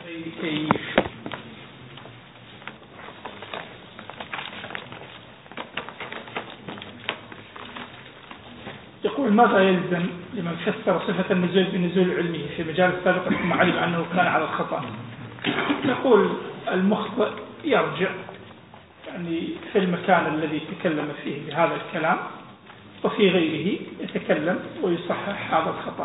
كيف يقول ماذا يلزم لمن فسر صفة النزول بنزول علمه في مجال السابق ثم علم أنه كان على الخطأ؟ نقول المخطئ يرجع يعني في المكان الذي تكلم فيه بهذا الكلام وفي غيره يتكلم ويصحح هذا الخطأ.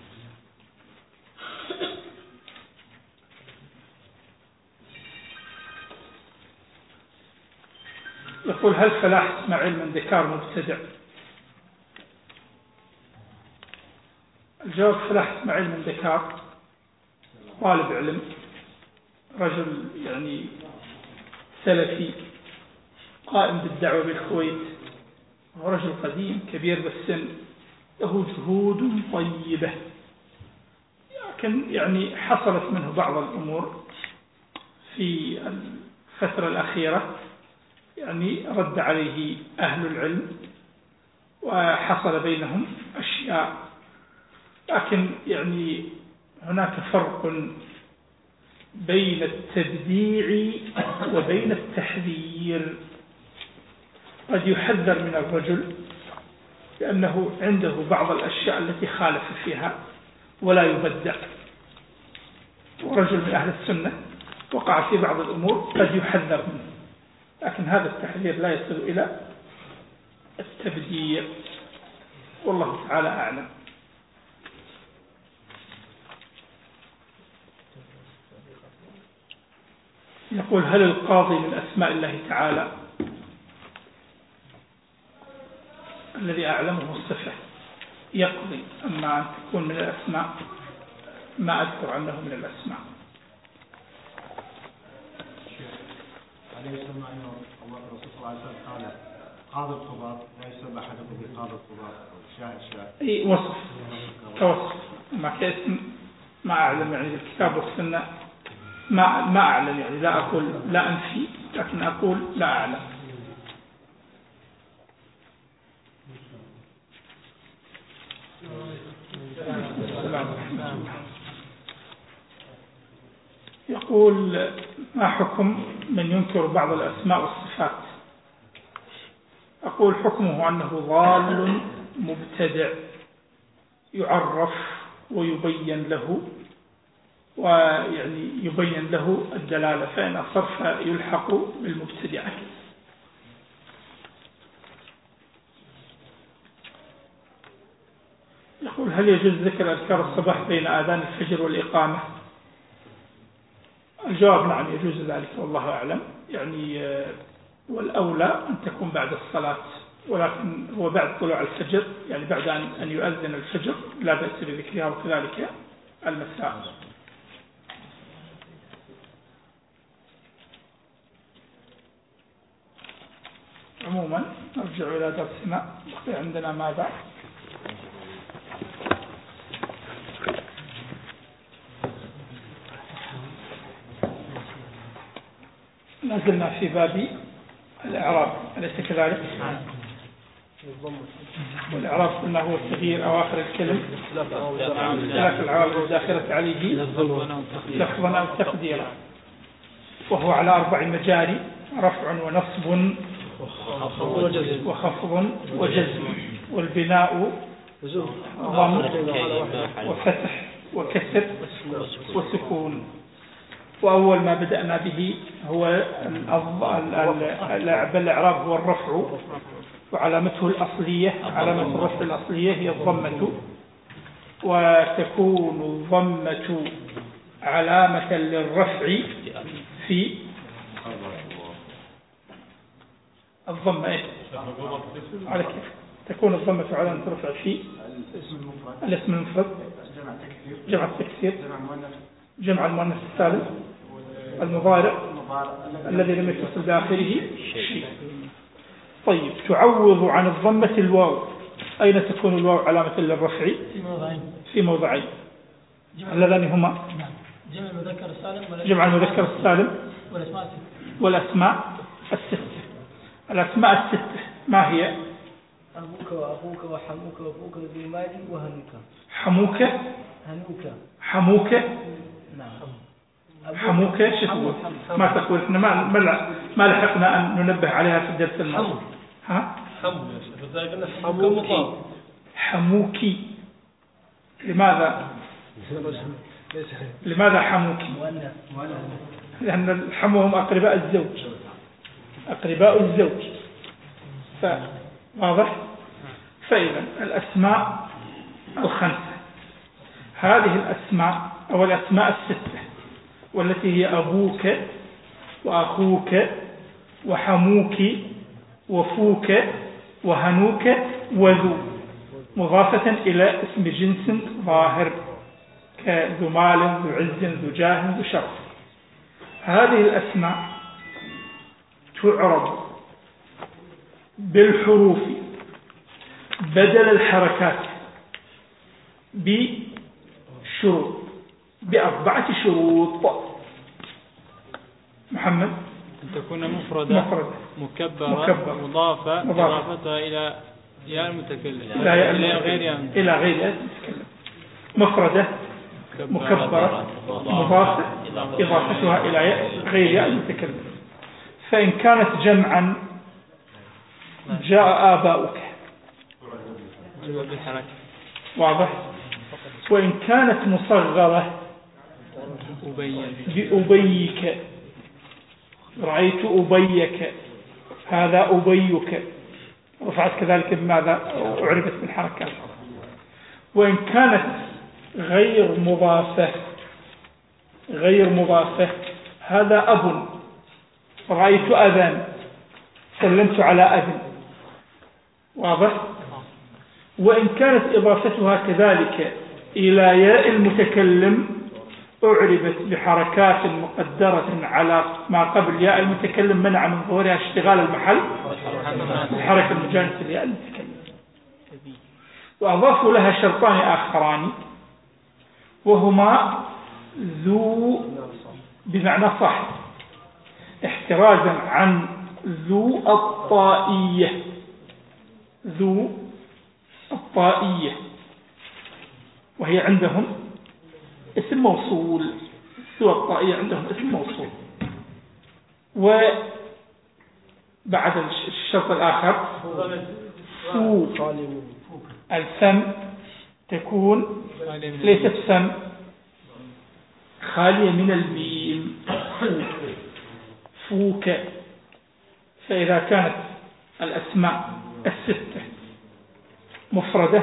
يقول هل فلاح اسماعيل من ذكار مبتدع؟ الجواب فلاح اسماعيل من ذكار طالب علم، رجل يعني سلفي قائم بالدعوة بالكويت، رجل قديم كبير بالسن له جهود طيبة، لكن يعني حصلت منه بعض الأمور في الفترة الأخيرة، يعني رد عليه أهل العلم وحصل بينهم أشياء، لكن يعني هناك فرق بين التبديع وبين التحذير. قد يحذر من الرجل لأنه عنده بعض الأشياء التي خالف فيها ولا يبدع، ورجل من أهل السنة وقع في بعض الأمور قد يحذر منه، لكن هذا التحذير لا يصل إلى التبديع، والله تعالى أعلم. يقول هل القاضي من أسماء الله تعالى؟ الذي أعلمه الصفة يقضي، أما أن تكون من الأسماء ما أذكر عنه من الأسماء. عليه السلام أنه الرسول صلى الله عليه وسلم قال قاضي القضاة لا يسمى أحدكم بقاضي القضاة أو شاهد أي وصف كوصف، ما كاسم ما أعلم يعني الكتاب والسنة ما أعلم، يعني لا أقول لا أنفي، لكن أقول لا أعلم. يقول ما حكم من ينكر بعض الأسماء والصفات؟ أقول حكمه أنه ضال مبتدع يعرف ويبين له، ويعني يبين له الدلالة، فإن أصرف يلحق بالمبتدعة. يقول هل يجوز ذكر أذكار الصباح بين آذان الفجر والإقامة؟ الجواب نعم يجوز ذلك والله أعلم، يعني والأولى أن تكون بعد الصلاة، ولكن هو بعد طلوع الفجر، يعني بعد أن يؤذن الفجر لا بأس بذكرها، وكذلك المساء. عموما نرجع إلى درسنا، عندنا ماذا؟ نزلنا في باب الإعراب أليس كذلك؟ والإعراب قلنا هو التغيير أواخر الكلم اختلاف العوامل الداخلة عليه لفظا أو تقديرا، وهو على 4 مجاري: رفع ونصب وخفض وجزم، والبناء ضم وفتح وكسر وسكون. وأول ما بدأنا به هو الإعراب هو الرفع، وعلامته الأصلية علامة الرفع الأصلية هي الضمة، وتكون الضمة علامة للرفع في الضمة على كيف تكون الضمة علامة الرفع في الاسم المفرد، جمع التكسير، جمع المؤنث السالم، المضارع الذي لم يتصل بآخره شيء. طيب، تعوض عن الضمة الواو. أين تكون الواو علامة للرفع؟ في موضعين اللذان هما جمع المذكر السالم والأسماء الستة. الأسماء الستة ما هي؟ أبوك وأخوك وحموك وأبوك ذي مال وهنوك. حموك، هنوك. حموك، نعم. حموك شو تقول؟ ما تقول احنا ما لحقنا أن ننبه عليها في الدرس الماضي. ها؟ حموكي. لماذا حموكي؟ لأن الحمو هم أقرباء الزوج. واضح؟ فإذا الأسماء الخمسة، هذه الأسماء أو الأسماء الستة والتي هي أبوك وأخوك وحموك وفوك وهنوك وذو، مضافة إلى اسم جنس ظاهر كذو مال ذو عز ذو جاه ذو شرف. هذه الأسماء تعرب بالحروف بدل الحركات بأربعة شروط. محمد أن تكون مفردة مكبرة مضافة إضافتها إلى ياء المتكلم إلى غير المتكلم. مفردة مكبرة مضافة إضافتها إلى غير ياء المتكلم. فإن كانت جمعا جاء آباؤك، واضح. وإن كانت مصغرة بأبيك، رأيت أبيك، هذا أبيك، رفعت كذلك بماذا؟ أعربت بالحركات. وإن كانت غير مضافة هذا أب، رأيت أبا، سلمت على أب، واضح. وإن كانت إضافتها كذلك إلى ياء المتكلم أعربت بحركات مقدرة على ما قبل ياء المتكلم منع من ظهورها اشتغال المحل الحركة المجانسة لياء المتكلم. وأضافوا لها شرطان آخران وهما ذو بمعنى صاحب، احترازا عن ذو الطائية، وهي عندهم اسم موصول. ذو الطائية عندهم اسم موصول. وبعد الشرط الآخر فو الفم تكون ليست فم، خالية من الميم، فوك. فإذا كانت الأسماء الستة مفردة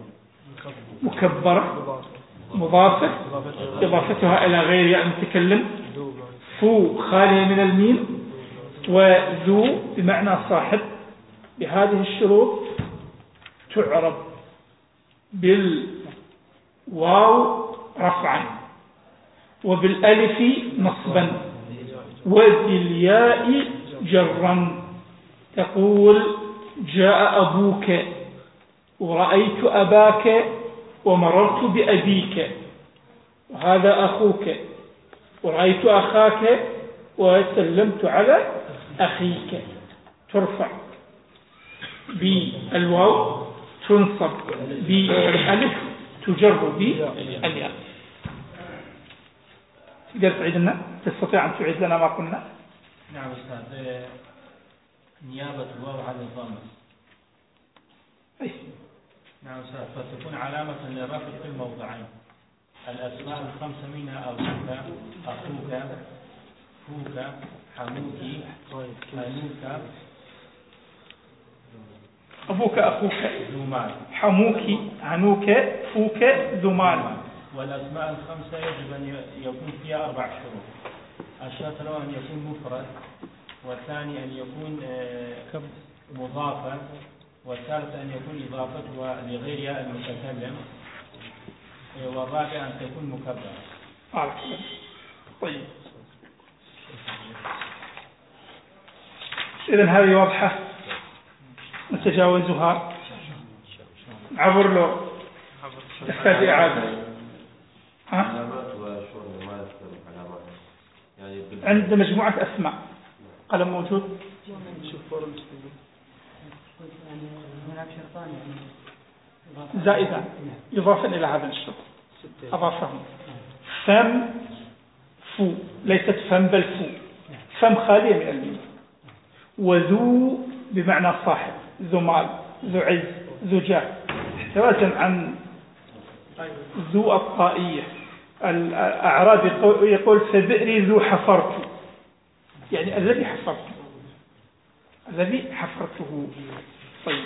مكبرة مضافة إضافتها إلى غير ياء المتكلم، فو خالية من الميم، وذو بمعنى صاحب، بهذه الشروط تعرب بالواو رفعا وبالألف نصبا وبالياء جرا. تقول جاء أبوك ورأيت أباك ومررت بأبيك، وهذا أخوك ورأيت أخاك وسلمت على أخيك. ترفع بالواو، تنصب بالألف، تجر بالياء. تقدر تعيد لنا؟ تستطيع أن تعيد لنا ما قلنا؟ نعم أستاذ. نيابة الواو عن الضمة. نعم أستاذ. فتكون علامة للرفع في الموضعين. الأسماء الخمسة منها أبوك أخوك فوك حموك هنوك. أبوك أخوك ذمال، حموك هنوك فوك ذمال. والأسماء الخمسة يجب أن يكون فيها 4 شروط. الشرط الأول أن يكون مفرد، والثاني أن يكون مضافا، والثالث أن يكون إضافتها لغير ياء المتكلم، والرابع أن تكون مكبرة. طيب، إذن هذه واضحة، نتجاوزها. عبر له تحتاج إعادة. عند مجموعة أسماء قلم موجود؟ هناك شرطان زائدا إضافة إلى هذا الشرط أضافهم. فم فو ليست فم بل فو، فم خالية من الميم. وذو بمعنى صاحب، ذو مال، ذو عز، ذو جاه، احترازا عن ذو الطائية. الأعراب يقول فبئري ذو حفرت، يعني الذي حفرت، الذي حفرته. طيب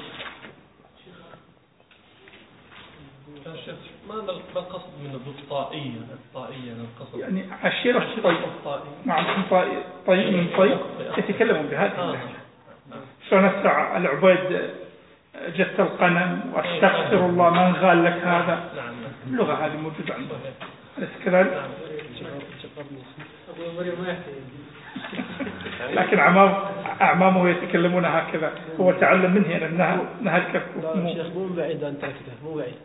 ماذا القصد من ذو الطائية؟ الطائية القصد يعني عشيرة الطيب. نعم، طيب من طيب يتكلمون بهذه اللهجة. شلون نسمع العبيد جت القنم واستغفر الله من غال لك هذا. اللغة هذه موجودة عندهم، أليس كذلك؟ لكن أعمامه يتكلمون هكذا، هو تعلم منه أنها الكف. شيخ مو بعيد أن تركته، مو بعيد.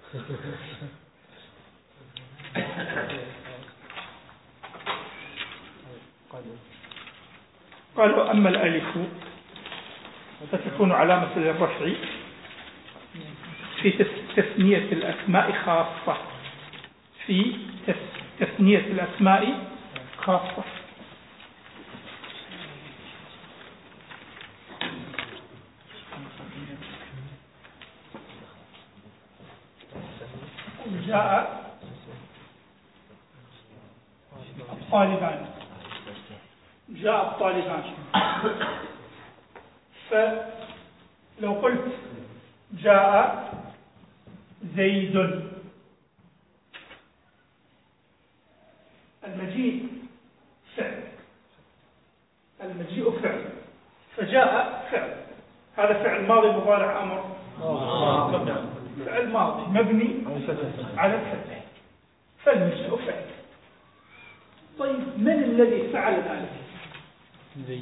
قالوا أما الألف فتكون علامة للرفع في تثنية الأسماء خاصة، في تثنية الأسماء خاصة. جاء الطالبان، جاء الطالبان، فلو قلت جاء زيد، المجيء فعل، المجيء فعل، فجاء فعل، هذا فعل ماضي مضارع أمر، فعل ماضي مبني على الفتح، فالمجيء فعل. طيب من الذي فعل ذلك؟ زيد.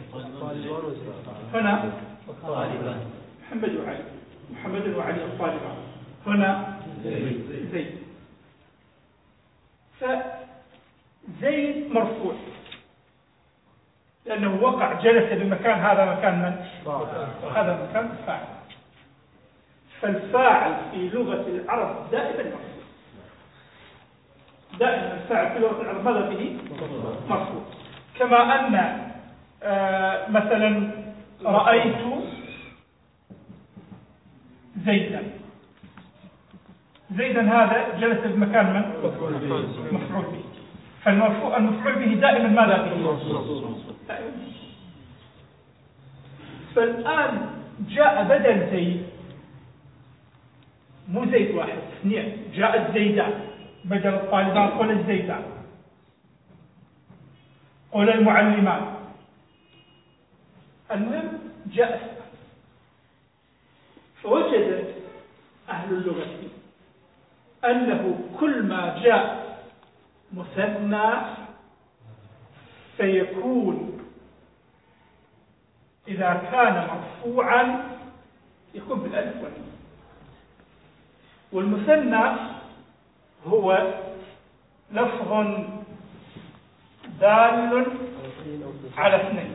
هنا محمد وعلي، محمد وعلي الطالبان، هنا زيد. فزيد مرفوع لأنه وقع، جلس بمكان، هذا مكان من؟ هذا مكان الفاعل. فالفاعل في لغة العرب دائما مرفوع، دائما الفاعل في لغة العرب ماذا به؟ مرفوع. كما أن مثلا رأيت زيدا، زيدا هذا جلس بمكان من؟ مفعول به. فالمفعول به دائما ماذا به؟ فالآن جاء بدل زيد، مو زيد واحد، اثنين، جاء الزيدان بدل الطالبان، قل الزيدان، قل المعلمان. المهم جاء، فوجد أهل اللغة أنه كل ما جاء مثنى فيكون إذا كان مرفوعا يكون بالألف والنون، والمثنى هو لفظ دال على اثنين،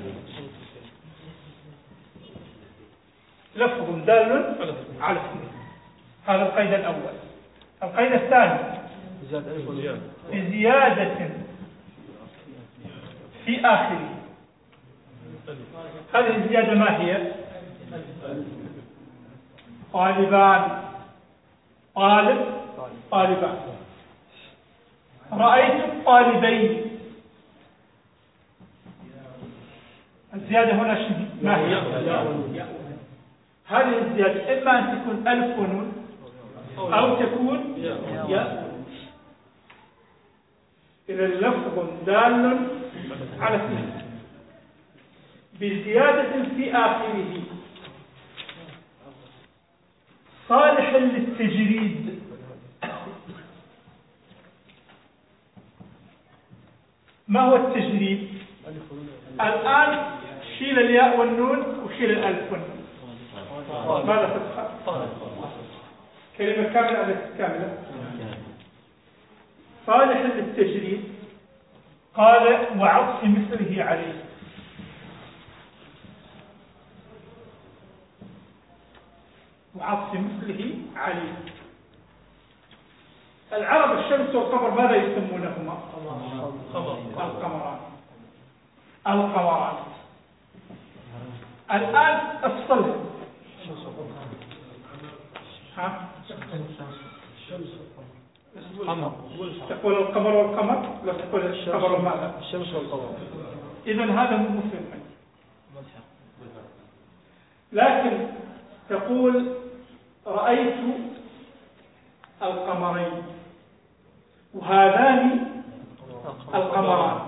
لفظ دال على اثنين. هذا القيد الأول. القيد الثاني بزيادة في آخره. هذه الزيادة ما هي؟ طالبان، طالب، طالبان. رأيت الطالبين. الزيادة هنا شنو؟ ما هي؟ هذه الزيادة إما أن تكون ألف ونون أو تكون ياء. إذا لفظ دال على اثنين بزيادة في آخره صالح للتجريد. ما هو التجريد؟ الآن شيل الياء والنون وشيل الألف والنون، ماذا تبقى؟ كلمة كاملة أو كاملة؟ صالح للتجريد. قال وعطف مثله عليه. وعطف مثله عليه. العرب الشمس والقمر ماذا يسمونهما؟ القمران. الآن أفصل. تقول القمر والقمر، لا تقول القمر وماذا؟ الشمس والقمر. إذن هذا مو مفهوم. لكن تقول رأيت القمرين وهذان القمران،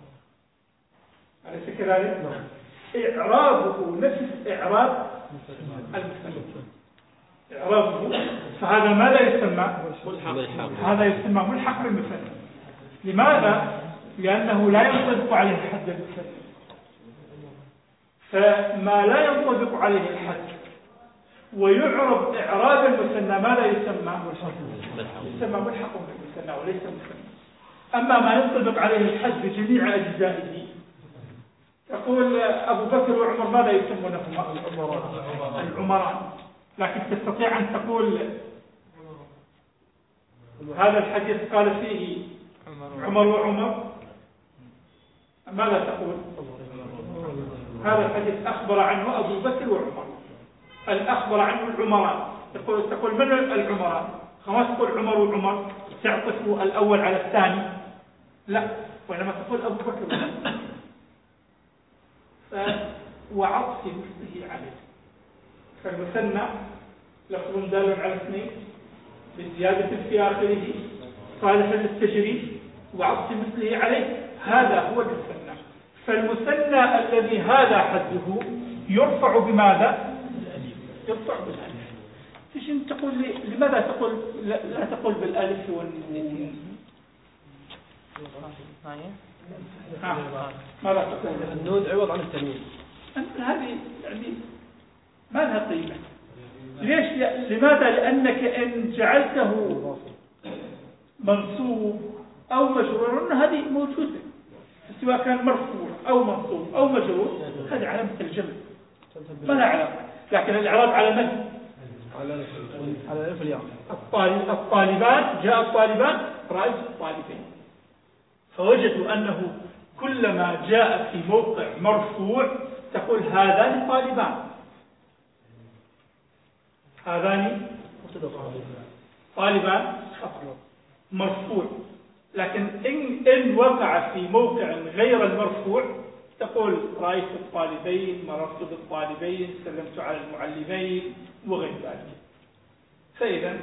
أليس كذلك؟ إعرابه نفس إعراب المثنى، إعرابه، فهذا ماذا يسمى؟ هذا يسمى ملحق بالمثنى. لماذا؟ لأنه لا ينطبق عليه الحد المثنى، فما لا ينطبق عليه الحد ويعرب إعراب المثنى ماذا يسمى؟ يسمى ملحق بالمثنى وليس مثنى. أما ما ينطبق عليه الحد بجميع أجزائه، يقول أبو بكر وعمر ماذا يسمونهما؟ العمران. لكن تستطيع أن تقول هذا الحديث قال فيه عمر وعمر، ماذا تقول؟ هذا الحديث أخبر عنه أبو بكر وعمر، الأخبر عنه العمران. تقول من العمران؟ خلاص تقول عمر وعمر تعطف الأول على الثاني، لا، وإنما تقول أبو بكر وعمر وعطف مثله عليه. فالمثنى لفظ دال على اثنين بزيادة في آخره صالح للتجريد وعطف مثله عليه، هذا هو المثنى. فالمثنى الذي هذا حده يرفع بماذا؟ يرفع بالألف. تجي تقول لي لماذا تقول لا تقول بالألف والنون؟ ماذا تقول؟ النون عوض عن التنوين. هذه يعني ما لها قيمة. ليش؟ لماذا؟ لأنك إن جعلته منصوب أو مجرور هذه موجودة، سواء كان مرفوع أو منصوب أو مجرور، هذه علامة الجمع ما لها علاقة. لكن الإعراب على من؟ على الألف الياء. الطالبان، جاء الطالبان، رأيت الطالبين، فوجدوا أنه كلما جاء في موقع مرفوع تقول هذان طالبان، هذان طالبان مرفوع. لكن إن وقع في موقع غير المرفوع تقول رأيت الطالبين، مررت بالطالبين، سلمت على المعلمين وغير ذلك. فإذا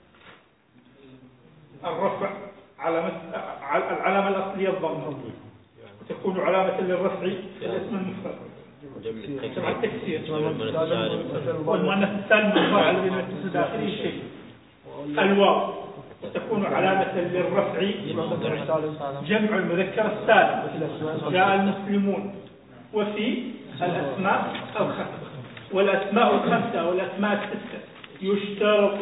الرفع العلامة الأصلية الضمة، وتكون علامة للرفع في الاسم المفرد جمع التكسير، والمؤنث السالم المضارع الذي لا يتصل داخله شيء، الواو، وتكون علامة للرفع جمع المذكر السالم، جاء المسلمون. وفي الأسماء الخمسة، والأسماء الخمسة والأسماء الستة يشترط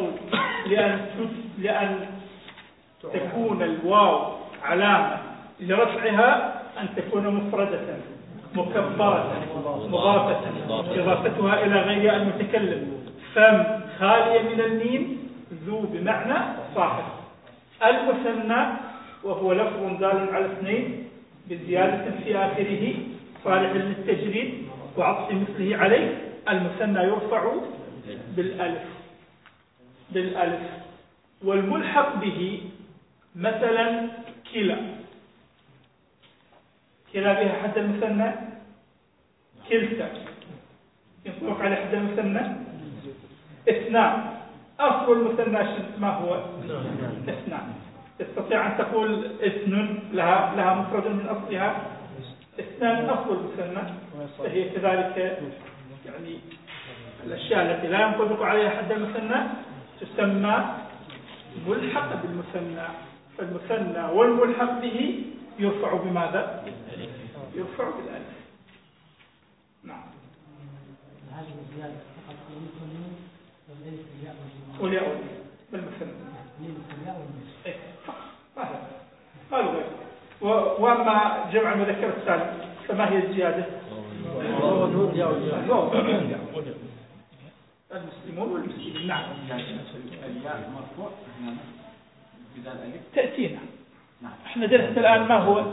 لأن تكون الواو علامة لرفعها أن تكون مفردة مكبرة مضافة، إضافتها إلى غير المتكلم، فم خالية من الميم، ذو بمعنى صاحب. المثنى وهو لفظ دال على اثنين بزيادة في آخره صالح للتجريد وعطف مثله عليه، المثنى يرفع بالألف. والملحق به مثلا كلا بها حد المثنى، كلتا يطلق على حد المثنى. اثنان، أصل المثنى ما هو؟ اثنان. تستطيع أن تقول اثنن لها مفرد من أصلها. اثنان أصل المثنى، فهي كذلك يعني الأشياء التي لا ينطبق عليها حد المثنى تسمى ملحق بالمثنى. فالمثنى والملحق به يرفع بماذا؟ يرفع بالألف. نعم. هذه الزيادة فقط للمثنى والألف الياء والياء بالمثنى. قالوا غير. وأما جمع المذكر السالم فما هي الزيادة؟ المسلمون والمسلمين. نعم. الياء مرفوع تأتينا. احنا درسنا الآن ما هو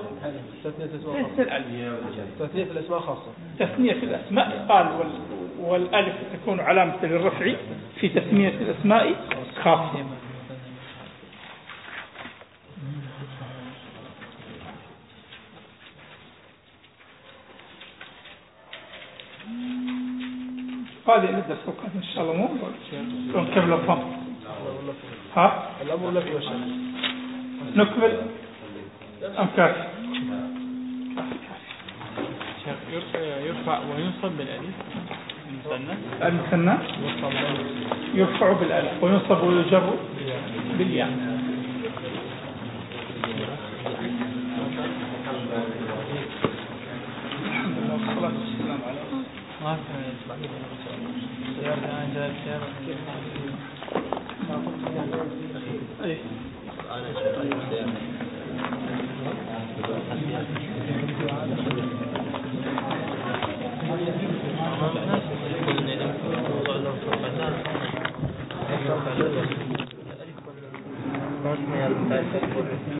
تثنية الأسماء خاصة. تثنية الأسماء قال والألف تكون علامة للرفع في تثنية الأسماء خاصة. قال نبدأ القادم إن شاء الله مو ونكمل الضم. ها الأمر لك يا شيخ. نكمل أم كافي؟ يرفع وينصب بالألف المثنى يرفع بالألف وينصب ويجر بالياء. الحمد لله والصلاة والسلام على رسول الله.